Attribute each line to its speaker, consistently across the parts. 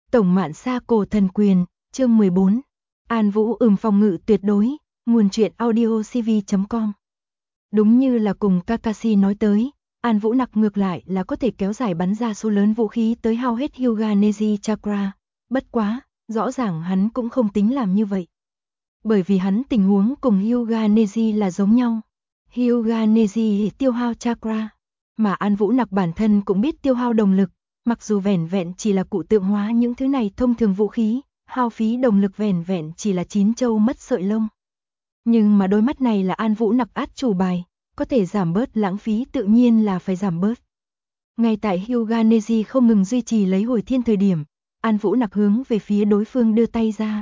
Speaker 1: Tổng Mạn Sa Cổ Thần Quyền, chương 14. An Vũ phòng ngự tuyệt đối, nguồn truyện audio cv.com. Đúng như là cùng Kakashi nói tới, An Vũ nặc ngược lại là có thể kéo dài bắn ra số lớn vũ khí tới hao hết Hyuga Neji Chakra. Bất quá, rõ ràng hắn cũng không tính làm như vậy. Bởi vì hắn tình huống cùng Hyuga Neji là giống nhau. Hyuga Neji tiêu hao Chakra, mà An Vũ nặc bản thân cũng biết tiêu hao đồng lực. Mặc dù vẻn vẹn chỉ là cụ tượng hóa những thứ này thông thường vũ khí, hao phí đồng lực vẻn vẹn chỉ là 9 châu mất sợi lông. Nhưng mà đôi mắt này là An Vũ nặc át chủ bài, có thể giảm bớt lãng phí tự nhiên là phải giảm bớt. Ngay tại Hyuga Neji không ngừng duy trì lấy hồi thiên thời điểm, An Vũ nặc hướng về phía đối phương đưa tay ra.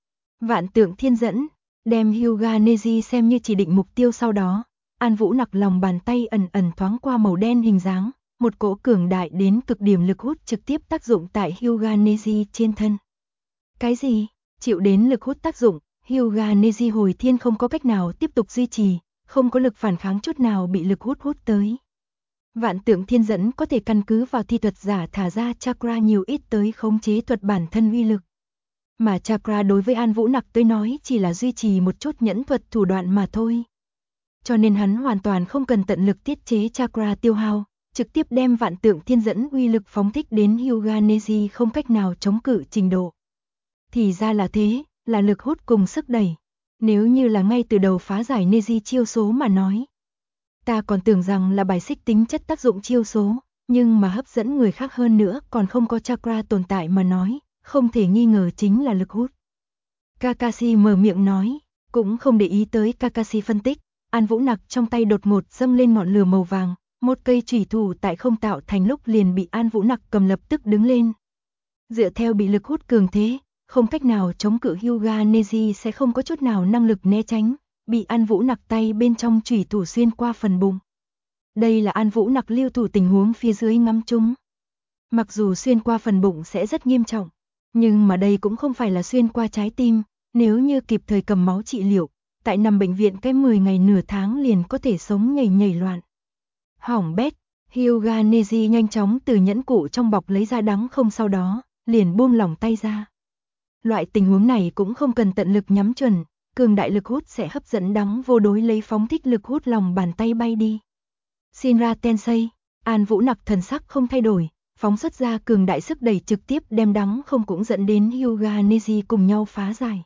Speaker 1: Vạn tượng thiên dẫn, đem Hyuga Neji xem như chỉ định mục tiêu sau đó, An Vũ nặc lòng bàn tay ẩn ẩn thoáng qua màu đen hình dáng. Một cỗ cường đại đến cực điểm lực hút trực tiếp tác dụng tại Hyuga Neji trên thân. Cái gì? Chịu đến lực hút tác dụng, Hyuga Neji hồi thiên không có cách nào tiếp tục duy trì, không có lực phản kháng chút nào bị lực hút tới. Vạn tượng thiên dẫn có thể căn cứ vào thi thuật giả thả ra chakra nhiều ít tới khống chế thuật bản thân uy lực. Mà chakra đối với An Vũ nặc tới nói chỉ là duy trì một chút nhẫn thuật thủ đoạn mà thôi. Cho nên hắn hoàn toàn không cần tận lực tiết chế chakra tiêu hao. Trực tiếp đem vạn tượng thiên dẫn uy lực phóng thích đến Hyuga Neji không cách nào chống cự trình độ. Thì ra là thế, là lực hút cùng sức đẩy. Nếu như là ngay từ đầu phá giải Neji chiêu số mà nói. Ta còn tưởng rằng là bài xích tính chất tác dụng chiêu số, nhưng mà hấp dẫn người khác hơn nữa còn không có chakra tồn tại mà nói, không thể nghi ngờ chính là lực hút. Kakashi mở miệng nói, cũng không để ý tới Kakashi phân tích, An Vũ nặc trong tay đột ngột dâng lên ngọn lửa màu vàng. Một cây chủy thủ tại không tạo thành lúc liền bị An Vũ nặc cầm lập tức đứng lên. Dựa theo bị lực hút cường thế, không cách nào chống cự Hyuga Neji sẽ không có chút nào năng lực né tránh, bị An Vũ nặc tay bên trong chủy thủ xuyên qua phần bụng. Đây là An Vũ nặc lưu thủ tình huống phía dưới ngắm trúng. Mặc dù xuyên qua phần bụng sẽ rất nghiêm trọng, nhưng mà đây cũng không phải là xuyên qua trái tim, nếu như kịp thời cầm máu trị liệu, tại nằm bệnh viện cái 10 ngày nửa tháng liền có thể sống nhảy loạn. Hỏng bét, Hyuga Neji nhanh chóng từ nhẫn cụ trong bọc lấy ra đắng không sau đó, liền buông lỏng tay ra. Loại tình huống này cũng không cần tận lực nhắm chuẩn, cường đại lực hút sẽ hấp dẫn đắng vô đối lấy phóng thích lực hút lòng bàn tay bay đi. Shinra Tensei, An Vũ nặc thần sắc không thay đổi, phóng xuất ra cường đại sức đẩy trực tiếp đem đắng không cũng dẫn đến Hyuga Neji cùng nhau phá giải.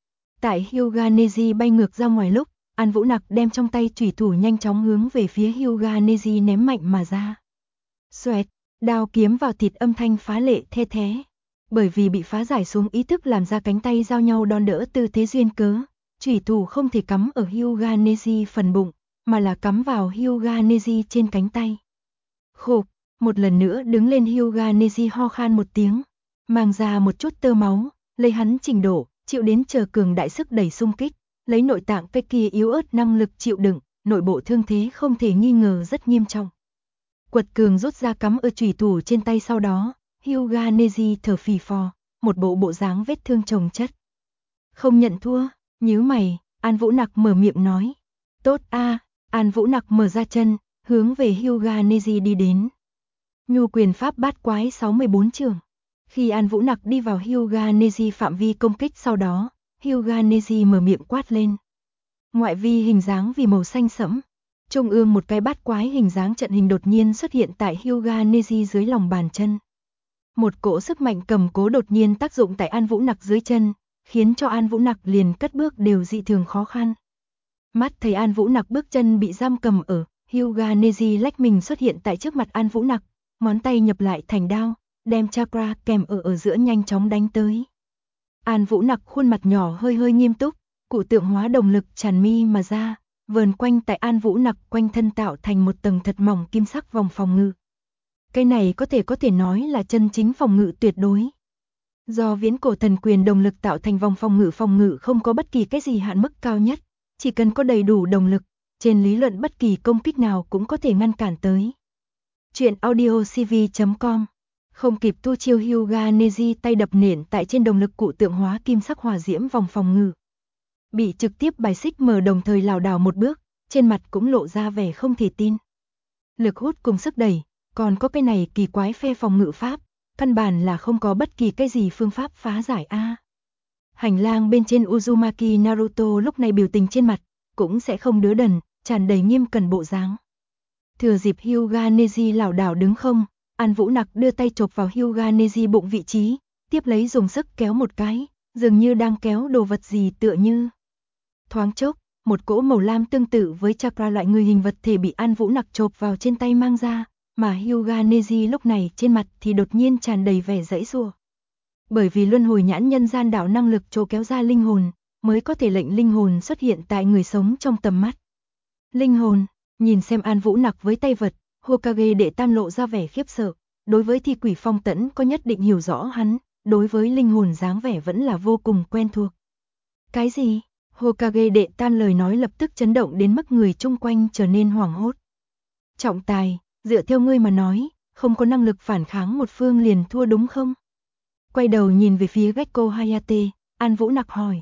Speaker 1: Tại Hyuga Neji bay ngược ra ngoài lúc, An Vũ nặc đem trong tay chủy thủ nhanh chóng hướng về phía Hyuga Neji ném mạnh mà ra. Xoẹt, đao kiếm vào thịt âm thanh phá lệ the thé. Bởi vì bị phá giải xuống ý thức làm ra cánh tay giao nhau đón đỡ tư thế duyên cớ, chủy thủ không thể cắm ở Hyuga Neji phần bụng, mà là cắm vào Hyuga Neji trên cánh tay. Khục, một lần nữa đứng lên Hyuga Neji ho khan một tiếng, mang ra một chút tơ máu, lấy hắn trình độ, chịu đến chờ cường đại sức đẩy xung kích. Lấy nội tạng cái kia yếu ớt năng lực chịu đựng, nội bộ thương thế không thể nghi ngờ rất nghiêm trọng. Quật cường rút ra cắm ở chủy thủ trên tay sau đó, Hyuga Neji thở phì phò, một bộ dáng vết thương chồng chất. Không nhận thua, nhíu mày, An Vũ nặc mở miệng nói. Tốt a, An Vũ nặc mở ra chân, hướng về Hyuga Neji đi đến. Nhu quyền pháp bát quái 64 trường. Khi An Vũ nặc đi vào Hyuga Neji phạm vi công kích sau đó, Hyuga Neji mở miệng quát lên. Ngoại vi hình dáng vì màu xanh sẫm, trung ương một cái bát quái hình dáng trận hình đột nhiên xuất hiện tại Hyuga Neji dưới lòng bàn chân. Một cỗ sức mạnh cầm cố đột nhiên tác dụng tại An Vũ nặc dưới chân, khiến cho An Vũ nặc liền cất bước đều dị thường khó khăn. Mắt thấy An Vũ nặc bước chân bị giam cầm ở, Hyuga Neji lách mình xuất hiện tại trước mặt An Vũ nặc, ngón tay nhập lại thành đao, đem chakra kèm ở giữa nhanh chóng đánh tới. An Vũ nặc khuôn mặt nhỏ hơi nghiêm túc, cụ tượng hóa đồng lực tràn mi mà ra, vờn quanh tại An Vũ nặc quanh thân tạo thành một tầng thật mỏng kim sắc vòng phòng ngự. Cái này có thể nói là chân chính phòng ngự tuyệt đối. Do viễn cổ thần quyền đồng lực tạo thành vòng phòng ngự không có bất kỳ cái gì hạn mức cao nhất, chỉ cần có đầy đủ đồng lực, trên lý luận bất kỳ công kích nào cũng có thể ngăn cản tới. Truyện audio cv.com. Không kịp tu chiêu Hyuga Neji tay đập nện tại trên đồng lực cụ tượng hóa kim sắc hỏa diễm vòng phòng ngự. Bị trực tiếp bài xích mở đồng thời lảo đảo một bước, trên mặt cũng lộ ra vẻ không thể tin. Lực hút cùng sức đẩy, còn có cái này kỳ quái phe phòng ngự pháp, căn bản là không có bất kỳ cái gì phương pháp phá giải a. Hành lang bên trên Uzumaki Naruto lúc này biểu tình trên mặt, cũng sẽ không đứa đần, tràn đầy nghiêm cẩn bộ dáng. Thừa dịp Hyuga Neji lảo đảo đứng không, An Vũ Nặc đưa tay chộp vào Hyuga Neji bụng vị trí, tiếp lấy dùng sức kéo một cái, dường như đang kéo đồ vật gì tựa như. Thoáng chốc, một cỗ màu lam tương tự với chakra loại người hình vật thể bị An Vũ Nặc chộp vào trên tay mang ra, mà Hyuga Neji lúc này trên mặt thì đột nhiên tràn đầy vẻ giãy giụa. Bởi vì luân hồi nhãn nhân gian đạo năng lực trô kéo ra linh hồn, mới có thể lệnh linh hồn xuất hiện tại người sống trong tầm mắt. Linh hồn, nhìn xem An Vũ Nặc với tay vật, Hokage đệ tam lộ ra vẻ khiếp sợ, đối với thi quỷ phong tẫn có nhất định hiểu rõ hắn, đối với linh hồn dáng vẻ vẫn là vô cùng quen thuộc. Cái gì? Hokage đệ tam lời nói lập tức chấn động đến mức người chung quanh trở nên hoảng hốt. Trọng tài, dựa theo ngươi mà nói, không có năng lực phản kháng một phương liền thua đúng không? Quay đầu nhìn về phía Gekko Hayate, An Vũ Nặc hỏi.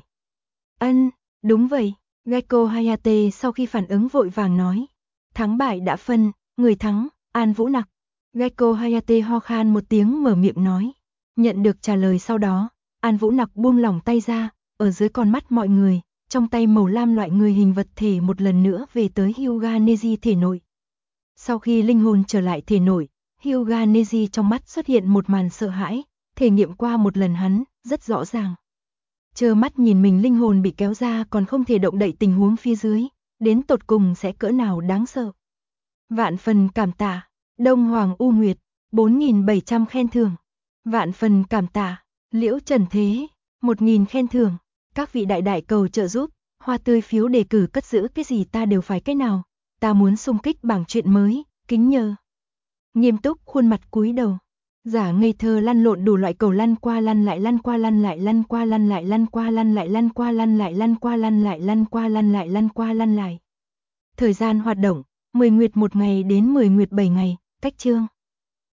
Speaker 1: Đúng vậy. Gekko Hayate sau khi phản ứng vội vàng nói. Thắng bại đã phân, người thắng, An Vũ Nặc. Gekko Hayate ho khan một tiếng mở miệng nói. Nhận được trả lời sau đó, An Vũ Nặc buông lỏng tay ra, ở dưới con mắt mọi người, trong tay màu lam loại người hình vật thể một lần nữa về tới Hyuga Neji thể nội. Sau khi linh hồn trở lại thể nội, Hyuga Neji trong mắt xuất hiện một màn sợ hãi, thể nghiệm qua một lần hắn, rất rõ ràng. Trơ mắt nhìn mình linh hồn bị kéo ra còn không thể động đậy tình huống phía dưới, đến tột cùng sẽ cỡ nào đáng sợ. Vạn phần cảm tạ, Đông Hoàng U Nguyệt, 4.700 khen thưởng. Vạn phần cảm tạ, Liễu Trần Thế, 1.000 khen thưởng. Các vị đại đại cầu trợ giúp, hoa tươi phiếu đề cử cất giữ cái gì ta đều phải cái nào. Ta muốn xung kích bảng truyện mới, kính nhờ. Nghiêm túc khuôn mặt cúi đầu. Giả ngây thơ lăn lộn đủ loại cầu lăn qua lăn lại lăn qua lăn lại lăn qua lăn lại lăn qua lăn lại lăn qua lăn lại lăn qua lăn lại lăn qua lăn lại lăn qua lăn lại. Thời gian hoạt động, 10 nguyệt 1 ngày đến 10 nguyệt 7 ngày, cách chương.